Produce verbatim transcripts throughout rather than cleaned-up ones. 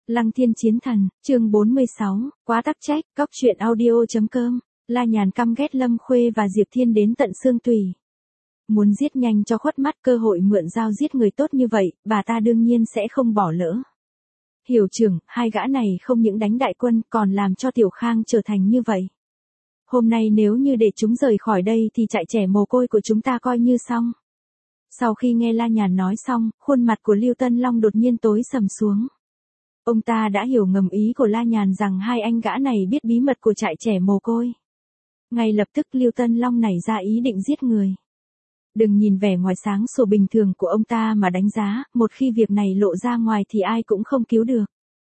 Lăng Thiên Chiến Thần, chương bốn mươi sáu, quá tắc trách, cóc truyện audio chấm com. La Nhàn căm ghét Lâm Khuê và Diệp Thiên đến tận xương tủy. Muốn giết nhanh cho khuất mắt cơ hội mượn dao giết người tốt như vậy, bà ta đương nhiên sẽ không bỏ lỡ. Hiểu trưởng, hai gã này không những đánh đại quân còn làm cho Tiểu Khang trở thành như vậy. Hôm nay nếu như để chúng rời khỏi đây thì trại trẻ mồ côi của chúng ta coi như xong. Sau khi nghe La Nhàn nói xong, khuôn mặt của Lưu Tân Long đột nhiên tối sầm xuống. Ông ta đã hiểu ngầm ý của La Nhàn rằng hai anh gã này biết bí mật của trại trẻ mồ côi. Ngay lập tức Lưu Tân Long nảy ra ý định giết người. Đừng nhìn vẻ ngoài sáng sủa bình thường của ông ta mà đánh giá, một khi việc này lộ ra ngoài thì ai cũng không cứu được.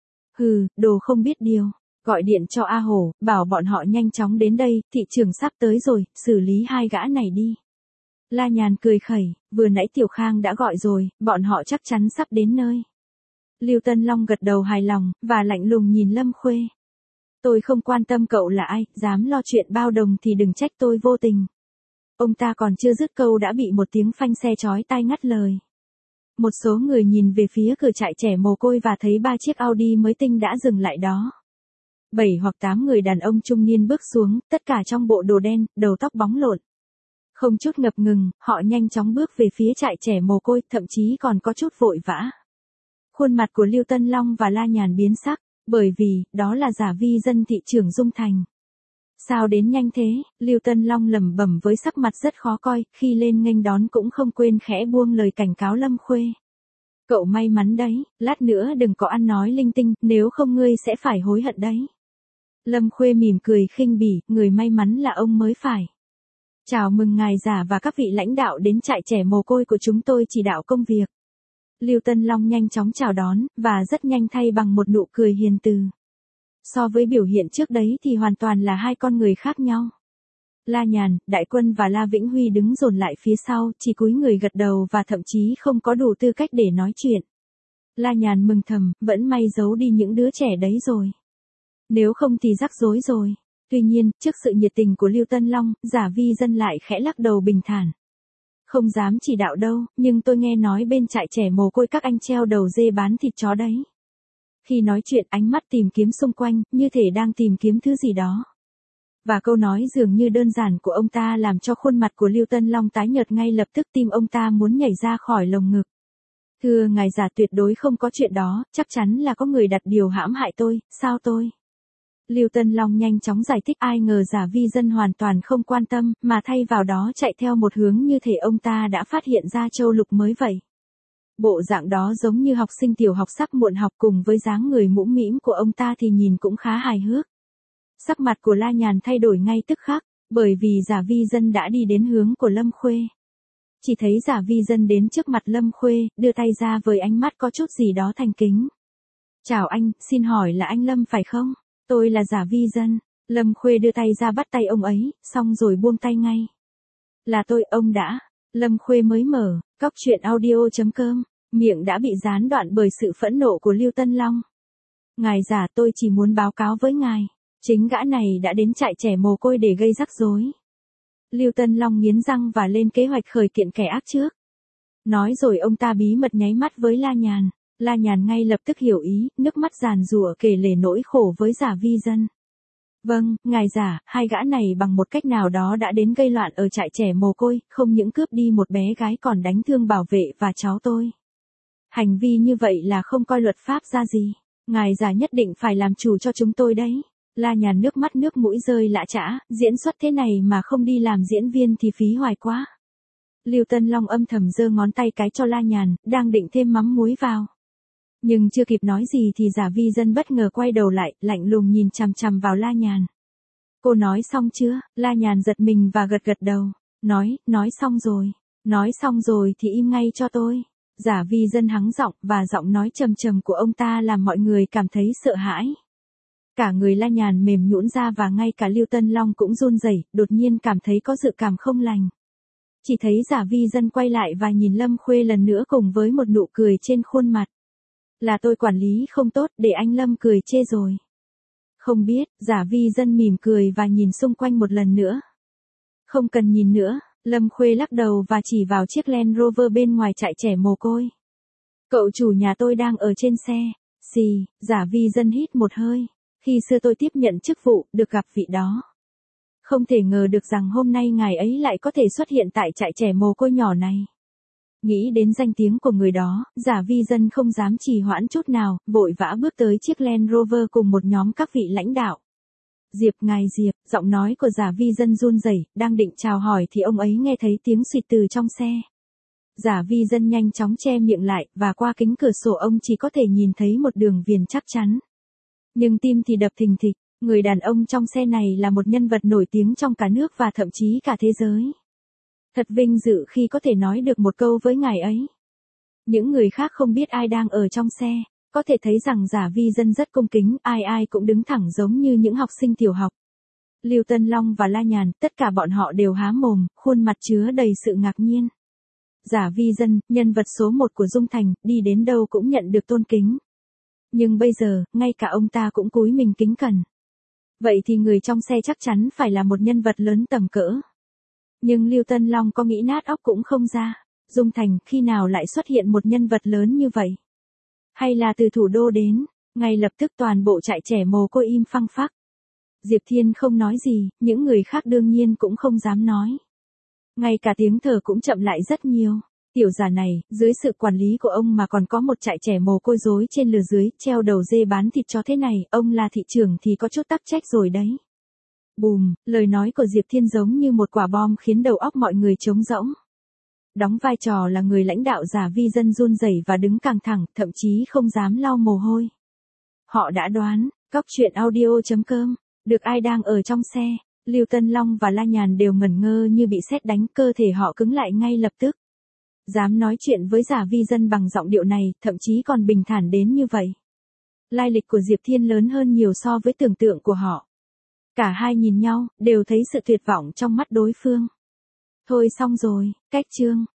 Hừ, đồ không biết điều. Gọi điện cho A Hổ, bảo bọn họ nhanh chóng đến đây, thị trường sắp tới rồi, xử lý hai gã này đi. La Nhàn cười khẩy, vừa nãy Tiểu Khang đã gọi rồi, bọn họ chắc chắn sắp đến nơi. Lưu Tân Long gật đầu hài lòng, và lạnh lùng nhìn Lâm Khuê. Tôi không quan tâm cậu là ai, dám lo chuyện bao đồng thì đừng trách tôi vô tình. Ông ta còn chưa dứt câu đã bị một tiếng phanh xe chói tai ngắt lời. Một số người nhìn về phía cửa trại trẻ mồ côi và thấy ba chiếc Audi mới tinh đã dừng lại đó. Bảy hoặc tám người đàn ông trung niên bước xuống, tất cả trong bộ đồ đen, đầu tóc bóng lộn. Không chút ngập ngừng, họ nhanh chóng bước về phía trại trẻ mồ côi, thậm chí còn có chút vội vã. Khuôn mặt của Lưu Tân Long và La Nhàn biến sắc, bởi vì, đó là giả vi dân thị trưởng Dung Thành. Sao đến nhanh thế, Lưu Tân Long lẩm bẩm với sắc mặt rất khó coi, khi lên nghênh đón cũng không quên khẽ buông lời cảnh cáo Lâm Khuê. Cậu may mắn đấy, lát nữa đừng có ăn nói linh tinh, nếu không ngươi sẽ phải hối hận đấy. Lâm Khuê mỉm cười khinh bỉ, người may mắn là ông mới phải. Chào mừng ngài già và các vị lãnh đạo đến trại trẻ mồ côi của chúng tôi chỉ đạo công việc. Lưu Tân Long nhanh chóng chào đón, và rất nhanh thay bằng một nụ cười hiền từ. So với biểu hiện trước đấy thì hoàn toàn là hai con người khác nhau. La Nhàn, Đại Quân và La Vĩnh Huy đứng dồn lại phía sau, chỉ cúi người gật đầu và thậm chí không có đủ tư cách để nói chuyện. La Nhàn mừng thầm, vẫn may giấu đi những đứa trẻ đấy rồi. Nếu không thì rắc rối rồi. Tuy nhiên, trước sự nhiệt tình của Lưu Tân Long, giả vi dân lại khẽ lắc đầu bình thản. Không dám chỉ đạo đâu, nhưng tôi nghe nói bên trại trẻ mồ côi các anh treo đầu dê bán thịt chó đấy. Khi nói chuyện ánh mắt tìm kiếm xung quanh, như thể đang tìm kiếm thứ gì đó. Và câu nói dường như đơn giản của ông ta làm cho khuôn mặt của Lưu Tân Long tái nhợt ngay lập tức, tim ông ta muốn nhảy ra khỏi lồng ngực. Thưa ngài già, tuyệt đối không có chuyện đó, chắc chắn là có người đặt điều hãm hại tôi, sao tôi? Lưu Tân Long nhanh chóng giải thích, ai ngờ giả vi dân hoàn toàn không quan tâm, mà thay vào đó chạy theo một hướng như thể ông ta đã phát hiện ra châu lục mới vậy. Bộ dạng đó giống như học sinh tiểu học sắp muộn học, cùng với dáng người mũm mĩm của ông ta thì nhìn cũng khá hài hước. Sắc mặt của La Nhàn thay đổi ngay tức khắc, bởi vì giả vi dân đã đi đến hướng của Lâm Khuê. Chỉ thấy giả vi dân đến trước mặt Lâm Khuê, đưa tay ra với ánh mắt có chút gì đó thành kính. Chào anh, xin hỏi là anh Lâm phải không? Tôi là giả vi dân. Lâm Khuê đưa tay ra bắt tay ông ấy, xong rồi buông tay ngay. Là tôi, ông đã. Lâm Khuê mới mở, cóc truyện audio chấm com, miệng đã bị gián đoạn bởi sự phẫn nộ của Lưu Tân Long. Ngài già, tôi chỉ muốn báo cáo với ngài, chính gã này đã đến trại trẻ mồ côi để gây rắc rối. Lưu Tân Long nghiến răng và lên kế hoạch khởi kiện kẻ ác trước. Nói rồi ông ta bí mật nháy mắt với La Nhàn. La Nhàn ngay lập tức hiểu ý, nước mắt giàn giụa kể lể nỗi khổ với giả vi dân. Vâng, ngài già, hai gã này bằng một cách nào đó đã đến gây loạn ở trại trẻ mồ côi, không những cướp đi một bé gái còn đánh thương bảo vệ và cháu tôi. Hành vi như vậy là không coi luật pháp ra gì. Ngài già nhất định phải làm chủ cho chúng tôi đấy. La Nhàn nước mắt nước mũi rơi lã chã, diễn xuất thế này mà không đi làm diễn viên thì phí hoài quá. Lưu Tân Long âm thầm giơ ngón tay cái cho La Nhàn, đang định thêm mắm muối vào. Nhưng chưa kịp nói gì thì giả vi dân bất ngờ quay đầu lại, lạnh lùng nhìn chằm chằm vào La Nhàn. Cô nói xong chưa? La Nhàn giật mình và gật gật đầu. Nói, nói xong rồi. Nói xong rồi thì im ngay cho tôi. Giả vi dân hắng giọng, và giọng nói trầm trầm của ông ta làm mọi người cảm thấy sợ hãi. Cả người La Nhàn mềm nhũn ra và ngay cả Lưu Tân Long cũng run rẩy, đột nhiên cảm thấy có dự cảm không lành. Chỉ thấy giả vi dân quay lại và nhìn Lâm Khuê lần nữa cùng với một nụ cười trên khuôn mặt. Là tôi quản lý không tốt, để anh Lâm cười chê rồi. Không biết, giả vi dân mỉm cười và nhìn xung quanh một lần nữa. Không cần nhìn nữa, Lâm Khuê lắc đầu và chỉ vào chiếc Land Rover bên ngoài trại trẻ mồ côi. Cậu chủ nhà tôi đang ở trên xe. Xì, Giả Vi Dân hít một hơi. Khi xưa tôi tiếp nhận chức vụ, được gặp vị đó. Không thể ngờ được rằng hôm nay ngài ấy lại có thể xuất hiện tại trại trẻ mồ côi nhỏ này. Nghĩ đến danh tiếng của người đó, Giả Vi Dân không dám trì hoãn chút nào, vội vã bước tới chiếc Land Rover cùng một nhóm các vị lãnh đạo. Diệp, ngài Diệp, giọng nói của Giả Vi Dân run rẩy, đang định chào hỏi thì ông ấy nghe thấy tiếng xịt từ trong xe. Giả Vi Dân nhanh chóng che miệng lại, và qua kính cửa sổ ông chỉ có thể nhìn thấy một đường viền chắc chắn. Nhưng tim thì đập thình thịch, người đàn ông trong xe này là một nhân vật nổi tiếng trong cả nước và thậm chí cả thế giới. Thật vinh dự khi có thể nói được một câu với ngài ấy. Những người khác không biết ai đang ở trong xe, có thể thấy rằng Giả Vi Dân rất cung kính, ai ai cũng đứng thẳng giống như những học sinh tiểu học. Lưu Tân Long và La Nhàn, tất cả bọn họ đều há mồm, khuôn mặt chứa đầy sự ngạc nhiên. Giả Vi Dân, nhân vật số một của Dung Thành, đi đến đâu cũng nhận được tôn kính. Nhưng bây giờ, ngay cả ông ta cũng cúi mình kính cẩn. Vậy thì người trong xe chắc chắn phải là một nhân vật lớn tầm cỡ. Nhưng Lưu Tân Long có nghĩ nát óc cũng không ra. Dung Thành, khi nào lại xuất hiện một nhân vật lớn như vậy? Hay là từ thủ đô đến? Ngay lập tức toàn bộ trại trẻ mồ côi im phăng phắc. Diệp Thiên không nói gì, những người khác đương nhiên cũng không dám nói. Ngay cả tiếng thở cũng chậm lại rất nhiều. Tiểu giả này, dưới sự quản lý của ông mà còn có một trại trẻ mồ côi rối trên lừa dưới, treo đầu dê bán thịt cho thế này, ông là thị trưởng thì có chút tắc trách rồi đấy. Bùm, lời nói của Diệp Thiên giống như một quả bom khiến đầu óc mọi người trống rỗng. Đóng vai trò là người lãnh đạo, Giả Vi Dân run rẩy và đứng căng thẳng, thậm chí không dám lau mồ hôi. Họ đã đoán, cóc truyện audio chấm com, được ai đang ở trong xe. Lưu Tân Long và La Nhàn đều ngẩn ngơ như bị sét đánh, cơ thể họ cứng lại ngay lập tức. Dám nói chuyện với Giả Vi Dân bằng giọng điệu này, thậm chí còn bình thản đến như vậy. Lai lịch của Diệp Thiên lớn hơn nhiều so với tưởng tượng của họ. Cả hai nhìn nhau, đều thấy sự tuyệt vọng trong mắt đối phương. Thôi xong rồi, cách chương.